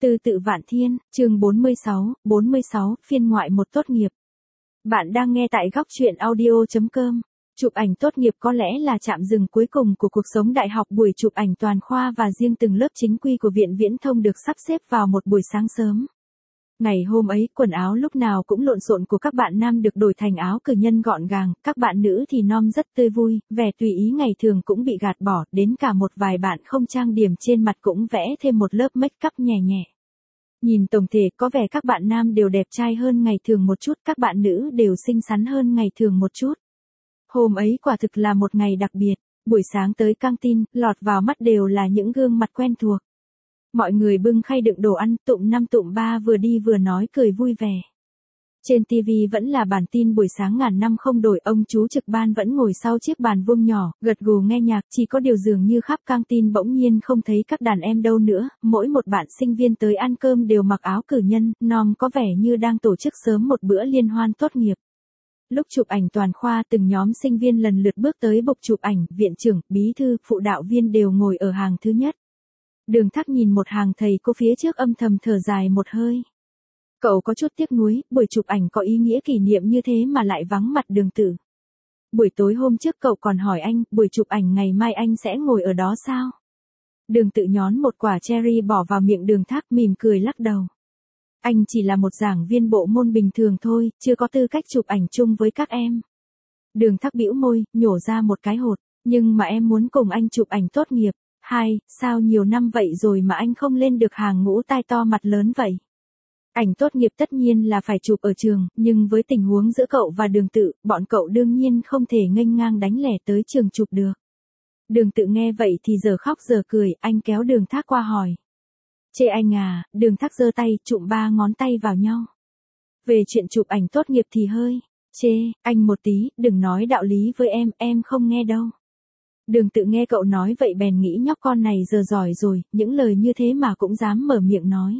Từ tự Vạn Thiên, chương 46, phiên ngoại một tốt nghiệp. Bạn đang nghe tại góc truyện audio.com. Chụp ảnh tốt nghiệp có lẽ là chạm dừng cuối cùng của cuộc sống đại học. Buổi chụp ảnh toàn khoa và riêng từng lớp chính quy của Viện Viễn thông được sắp xếp vào một buổi sáng sớm. Ngày hôm ấy, quần áo lúc nào cũng lộn xộn của các bạn nam được đổi thành áo cử nhân gọn gàng, các bạn nữ thì nom rất tươi vui, vẻ tùy ý ngày thường cũng bị gạt bỏ, đến cả một vài bạn không trang điểm trên mặt cũng vẽ thêm một lớp make up nhẹ nhẹ. Nhìn tổng thể có vẻ các bạn nam đều đẹp trai hơn ngày thường một chút, các bạn nữ đều xinh xắn hơn ngày thường một chút. Hôm ấy quả thực là một ngày đặc biệt, buổi sáng tới căng tin, lọt vào mắt đều là những gương mặt quen thuộc. Mọi người bưng khay đựng đồ ăn, tụm năm tụm ba vừa đi vừa nói cười vui vẻ. Trên TV vẫn là bản tin buổi sáng ngàn năm không đổi, ông chú trực ban vẫn ngồi sau chiếc bàn vuông nhỏ, gật gù nghe nhạc, chỉ có điều dường như khắp căng tin bỗng nhiên không thấy các đàn em đâu nữa, mỗi một bạn sinh viên tới ăn cơm đều mặc áo cử nhân, nom có vẻ như đang tổ chức sớm một bữa liên hoan tốt nghiệp. Lúc chụp ảnh toàn khoa từng nhóm sinh viên lần lượt bước tới bục chụp ảnh, viện trưởng, bí thư, phụ đạo viên đều ngồi ở hàng thứ nhất. Đường Thác nhìn một hàng thầy cô phía trước âm thầm thở dài một hơi. Cậu có chút tiếc nuối, buổi chụp ảnh có ý nghĩa kỷ niệm như thế mà lại vắng mặt Đường Tử. Buổi tối hôm trước cậu còn hỏi anh, buổi chụp ảnh ngày mai anh sẽ ngồi ở đó sao? Đường Tự nhón một quả cherry bỏ vào miệng Đường Thác mỉm cười lắc đầu. Anh chỉ là một giảng viên bộ môn bình thường thôi, chưa có tư cách chụp ảnh chung với các em. Đường Thác bĩu môi, nhổ ra một cái hột, nhưng mà em muốn cùng anh chụp ảnh tốt nghiệp. Sao nhiều năm vậy rồi mà anh không lên được hàng ngũ tai to mặt lớn vậy? Ảnh tốt nghiệp tất nhiên là phải chụp ở trường, nhưng với tình huống giữa cậu và Đường Tự, bọn cậu đương nhiên không thể nghênh ngang đánh lẻ tới trường chụp được. Đường Tự nghe vậy thì giờ khóc giờ cười, anh kéo Đường Thác qua hỏi. Chê anh à? Đường Thác giơ tay, chụm ba ngón tay vào nhau. Về chuyện chụp ảnh tốt nghiệp thì hơi, chê, anh một tí, đừng nói đạo lý với em không nghe đâu. Đường Tự nghe cậu nói vậy bèn nghĩ nhóc con này giờ giỏi rồi, những lời như thế mà cũng dám mở miệng nói.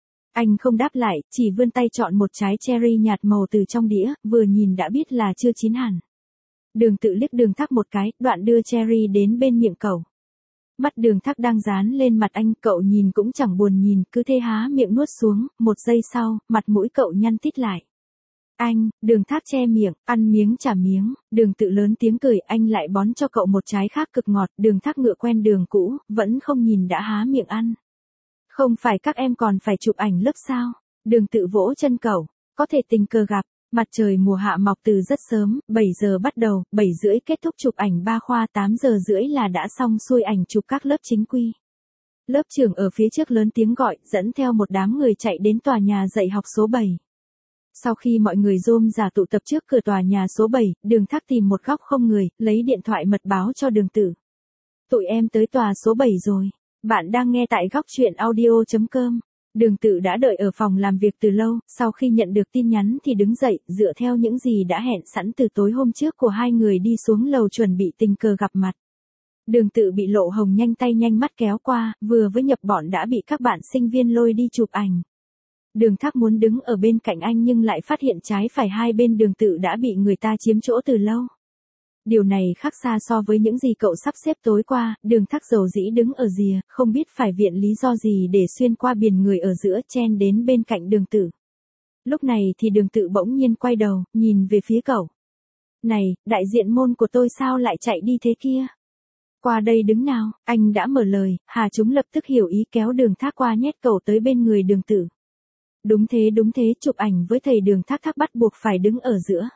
Anh không đáp lại, chỉ vươn tay chọn một trái cherry nhạt màu từ trong đĩa, vừa nhìn đã biết là chưa chín hẳn. Đường Tự liếc Đường Thác một cái, đoạn đưa cherry đến bên miệng cậu. Mắt Đường Thác đang dán lên mặt anh, cậu nhìn cũng chẳng buồn nhìn, cứ thế há miệng nuốt xuống, một giây sau, mặt mũi cậu nhăn tít lại. Anh, Đường Thác che miệng, ăn miếng trả miếng, Đường Tự lớn tiếng cười, anh lại bón cho cậu một trái khác cực ngọt, Đường Thác ngựa quen đường cũ, vẫn không nhìn đã há miệng ăn. Không phải các em còn phải chụp ảnh lớp sao? Đường Tự vỗ chân cậu, có thể tình cờ gặp, mặt trời mùa hạ mọc từ rất sớm, 7 giờ bắt đầu, 7 rưỡi kết thúc chụp ảnh 3 khoa, 8 giờ rưỡi là đã xong xuôi ảnh chụp các lớp chính quy. Lớp trưởng ở phía trước lớn tiếng gọi, dẫn theo một đám người chạy đến tòa nhà dạy học số 7. Sau khi mọi người rôm rả tụ tập trước cửa tòa nhà số 7, Đường Thác tìm một góc không người, lấy điện thoại mật báo cho Đường Tự. Tụi em tới tòa số 7 rồi. Bạn đang nghe tại góc truyện audio.com. Đường Tự đã đợi ở phòng làm việc từ lâu, sau khi nhận được tin nhắn thì đứng dậy, dựa theo những gì đã hẹn sẵn từ tối hôm trước của hai người đi xuống lầu chuẩn bị tình cờ gặp mặt. Đường Tự bị Lộ Hồng nhanh tay nhanh mắt kéo qua, vừa với nhập bọn đã bị các bạn sinh viên lôi đi chụp ảnh. Đường Thác muốn đứng ở bên cạnh anh nhưng lại phát hiện trái phải hai bên Đường Tự đã bị người ta chiếm chỗ từ lâu. Điều này khác xa so với những gì cậu sắp xếp tối qua, Đường Thác dầu dĩ đứng ở rìa, không biết phải viện lý do gì để xuyên qua biển người ở giữa chen đến bên cạnh Đường Tự. Lúc này thì Đường Tự bỗng nhiên quay đầu, nhìn về phía cậu. Này, đại diện môn của tôi sao lại chạy đi thế kia? Qua đây đứng nào, anh đã mở lời, Hà Chúng lập tức hiểu ý kéo Đường Thác qua nhét cậu tới bên người Đường Tự. Đúng thế, chụp ảnh với thầy Đường Thác bắt buộc phải đứng ở giữa.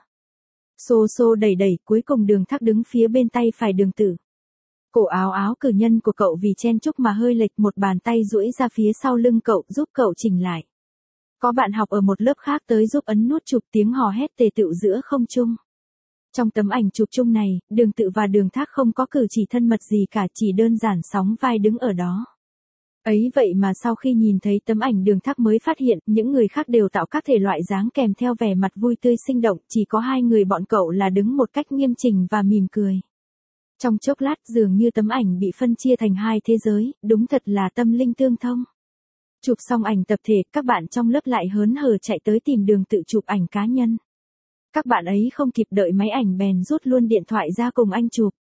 Xô đẩy, cuối cùng Đường Thác đứng phía bên tay phải Đường Tự. Cổ áo cử nhân của cậu vì chen chúc mà hơi lệch, một bàn tay duỗi ra phía sau lưng cậu giúp cậu chỉnh lại. Có bạn học ở một lớp khác tới giúp ấn nút chụp, tiếng hò hét tề tựu giữa không trung. Trong tấm ảnh chụp chung này, Đường Tự và Đường Thác không có cử chỉ thân mật gì cả, chỉ đơn giản sóng vai đứng ở đó. Ấy vậy mà sau khi nhìn thấy tấm ảnh Đường Thác mới phát hiện, những người khác đều tạo các thể loại dáng kèm theo vẻ mặt vui tươi sinh động, chỉ có hai người bọn cậu là đứng một cách nghiêm chỉnh và mỉm cười. Trong chốc lát dường như tấm ảnh bị phân chia thành hai thế giới, đúng thật là tâm linh tương thông. Chụp xong ảnh tập thể, các bạn trong lớp lại hớn hở chạy tới tìm Đường Tự chụp ảnh cá nhân. Các bạn ấy không kịp đợi máy ảnh bèn rút luôn điện thoại ra cùng anh chụp.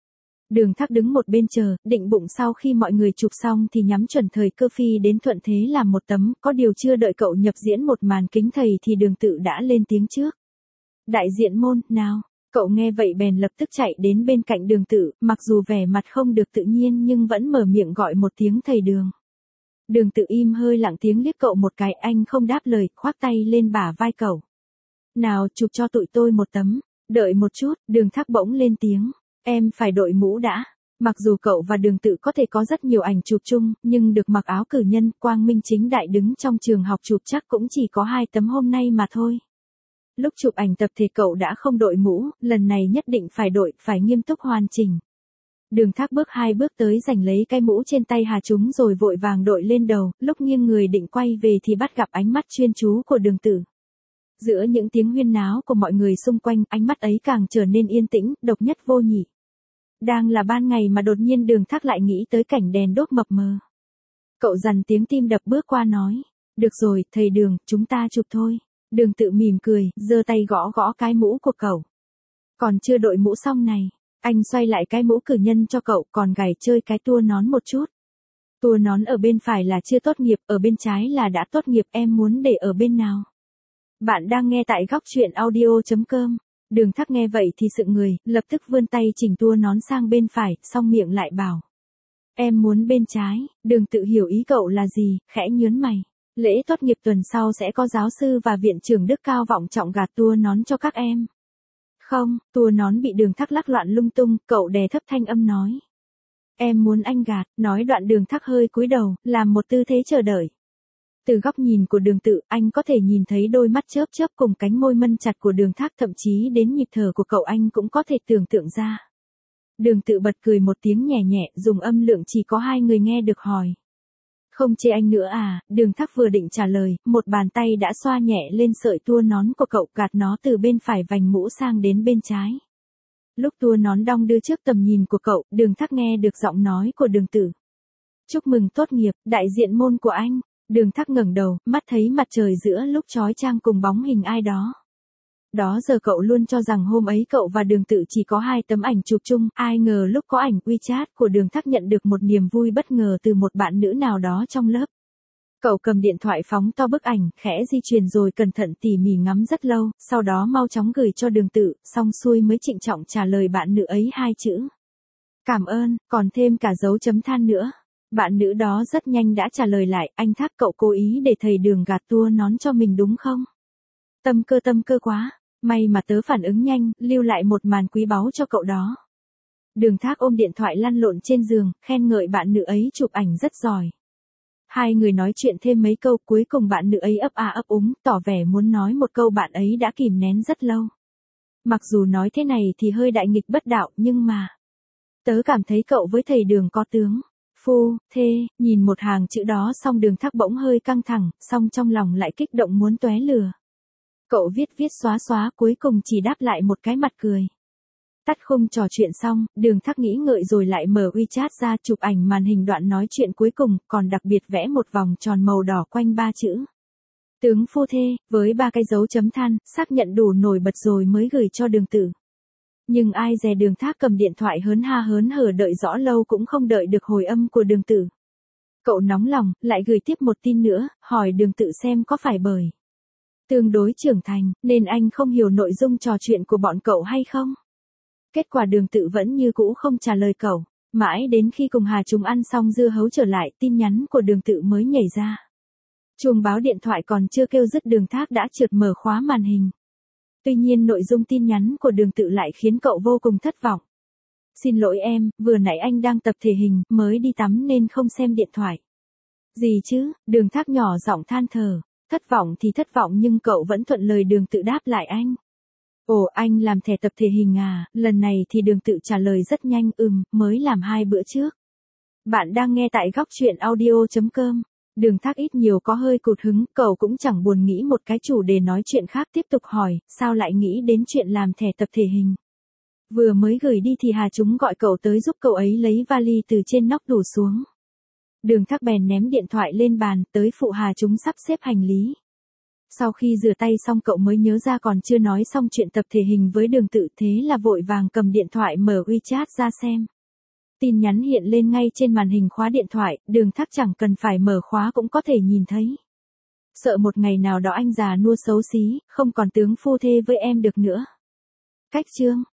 Đường Thác đứng một bên chờ, định bụng sau khi mọi người chụp xong thì nhắm chuẩn thời cơ phi đến thuận thế làm một tấm, có điều chưa đợi cậu nhập diễn một màn kính thầy thì Đường Tự đã lên tiếng trước. Đại diện môn, nào. Cậu nghe vậy bèn lập tức chạy đến bên cạnh Đường Tự, mặc dù vẻ mặt không được tự nhiên nhưng vẫn mở miệng gọi một tiếng thầy Đường. Đường Tự im hơi lặng tiếng liếc cậu một cái, anh không đáp lời, khoác tay lên bả vai cậu. Nào, chụp cho tụi tôi một tấm. Đợi một chút, Đường Thác bỗng lên tiếng. Em phải đội mũ đã. Mặc dù cậu và Đường Tự có thể có rất nhiều ảnh chụp chung, nhưng được mặc áo cử nhân, quang minh chính đại đứng trong trường học chụp chắc cũng chỉ có 2 tấm hôm nay mà thôi. Lúc chụp ảnh tập thể cậu đã không đội mũ, lần này nhất định phải đội, phải nghiêm túc hoàn chỉnh. Đường Thác bước 2 bước tới giành lấy cái mũ trên tay Hà Chúng rồi vội vàng đội lên đầu, lúc nghiêng người định quay về thì bắt gặp ánh mắt chuyên chú của Đường Tự. Giữa những tiếng huyên náo của mọi người xung quanh, ánh mắt ấy càng trở nên yên tĩnh, độc nhất vô nhị. Đang là ban ngày mà đột nhiên Đường Thác lại nghĩ tới cảnh đèn đốt mập mờ. Cậu dằn tiếng tim đập bước qua nói. Được rồi, thầy Đường, chúng ta chụp thôi. Đường Tự mỉm cười, giơ tay gõ gõ cái mũ của cậu. Còn chưa đội mũ xong này. Anh xoay lại cái mũ cử nhân cho cậu, còn gảy chơi cái tua nón một chút. Tua nón ở bên phải là chưa tốt nghiệp, ở bên trái là đã tốt nghiệp, em muốn để ở bên nào? Bạn đang nghe tại góc truyện audio.com. Đường Thác nghe vậy thì sững người, lập tức vươn tay chỉnh tua nón sang bên phải, xong miệng lại bảo. Em muốn bên trái. Đường Tự hiểu ý cậu là gì, khẽ nhớn mày. Lễ tốt nghiệp tuần sau sẽ có giáo sư và viện trưởng Đức Cao vọng trọng gạt tua nón cho các em. Không, tua nón bị Đường Thác lắc loạn lung tung, cậu đè thấp thanh âm nói. Em muốn anh gạt, nói đoạn Đường Thác hơi cúi đầu, làm một tư thế chờ đợi. Từ góc nhìn của Đường Tự, anh có thể nhìn thấy đôi mắt chớp chớp cùng cánh môi mân chặt của Đường Thác, thậm chí đến nhịp thở của cậu anh cũng có thể tưởng tượng ra. Đường Tự bật cười một tiếng nhẹ nhẹ, dùng âm lượng chỉ có 2 người nghe được hỏi. Không chê anh nữa à? Đường Thác vừa định trả lời, một bàn tay đã xoa nhẹ lên sợi tua nón của cậu, gạt nó từ bên phải vành mũ sang đến bên trái. Lúc tua nón đong đưa trước tầm nhìn của cậu, Đường Thác nghe được giọng nói của Đường Tự. Chúc mừng tốt nghiệp, đại diện môn của anh. Đường Thác ngẩng đầu, mắt thấy mặt trời giữa lúc chói chang cùng bóng hình ai đó. Đó giờ cậu luôn cho rằng hôm ấy cậu và Đường Tự chỉ có 2 tấm ảnh chụp chung, ai ngờ lúc có ảnh WeChat của Đường Thác nhận được một niềm vui bất ngờ từ một bạn nữ nào đó trong lớp. Cậu cầm điện thoại phóng to bức ảnh, khẽ di chuyển rồi cẩn thận tỉ mỉ ngắm rất lâu, sau đó mau chóng gửi cho Đường Tự, xong xuôi mới trịnh trọng trả lời bạn nữ ấy 2 chữ. Cảm ơn, còn thêm cả dấu chấm than nữa. Bạn nữ đó rất nhanh đã trả lời lại, anh Thác, cậu cố ý để thầy Đường gạt tua nón cho mình đúng không? Tâm cơ quá, may mà tớ phản ứng nhanh, lưu lại một màn quý báu cho cậu đó. Đường Thác ôm điện thoại lăn lộn trên giường, khen ngợi bạn nữ ấy chụp ảnh rất giỏi. 2 người nói chuyện thêm mấy câu, cuối cùng bạn nữ ấy ấp a ấp úng, tỏ vẻ muốn nói một câu bạn ấy đã kìm nén rất lâu. Mặc dù nói thế này thì hơi đại nghịch bất đạo, nhưng mà tớ cảm thấy cậu với thầy Đường có tướng. Phu, thê, nhìn một hàng chữ đó xong Đường Thác bỗng hơi căng thẳng, xong trong lòng lại kích động muốn tóe lửa. Cậu viết xóa cuối cùng chỉ đáp lại một cái mặt cười. Tắt khung trò chuyện xong, Đường Thác nghĩ ngợi rồi lại mở WeChat ra chụp ảnh màn hình đoạn nói chuyện cuối cùng, còn đặc biệt vẽ một vòng tròn màu đỏ quanh 3 chữ. Tướng phu thê, với 3 cái dấu chấm than, xác nhận đủ nổi bật rồi mới gửi cho Đường Tự. Nhưng ai dè Đường Thác cầm điện thoại hớn hở đợi rõ lâu cũng không đợi được hồi âm của Đường Tự. Cậu nóng lòng, lại gửi tiếp một tin nữa, hỏi Đường Tự xem có phải bởi tương đối trưởng thành, nên anh không hiểu nội dung trò chuyện của bọn cậu hay không? Kết quả Đường Tự vẫn như cũ không trả lời cậu. Mãi đến khi cùng Hà Chúng ăn xong dưa hấu trở lại, tin nhắn của Đường Tự mới nhảy ra. Chuông báo điện thoại còn chưa kêu dứt Đường Thác đã trượt mở khóa màn hình. Tuy nhiên nội dung tin nhắn của Đường Tự lại khiến cậu vô cùng thất vọng. Xin lỗi em, vừa nãy anh đang tập thể hình, mới đi tắm nên không xem điện thoại. Gì chứ? Đường Thác nhỏ giọng than thở. Thất vọng thì thất vọng nhưng cậu vẫn thuận lời Đường Tự đáp lại anh. Ồ, anh làm thẻ tập thể hình à? Lần này thì Đường Tự trả lời rất nhanh, mới làm 2 bữa trước. Bạn đang nghe tại góc truyện audio.com. Đường Thác ít nhiều có hơi cụt hứng, cậu cũng chẳng buồn nghĩ một cái chủ đề nói chuyện khác, tiếp tục hỏi, sao lại nghĩ đến chuyện làm thẻ tập thể hình? Vừa mới gửi đi thì Hà Chúng gọi cậu tới giúp cậu ấy lấy vali từ trên nóc tủ xuống. Đường Thác bèn ném điện thoại lên bàn, tới phụ Hà Chúng sắp xếp hành lý. Sau khi rửa tay xong cậu mới nhớ ra còn chưa nói xong chuyện tập thể hình với Đường Tự, thế là vội vàng cầm điện thoại mở WeChat ra xem. Tin nhắn hiện lên ngay trên màn hình khóa điện thoại, Đường Thác chẳng cần phải mở khóa cũng có thể nhìn thấy. Sợ một ngày nào đó anh già nua xấu xí, không còn tướng phu thê với em được nữa. Cách chương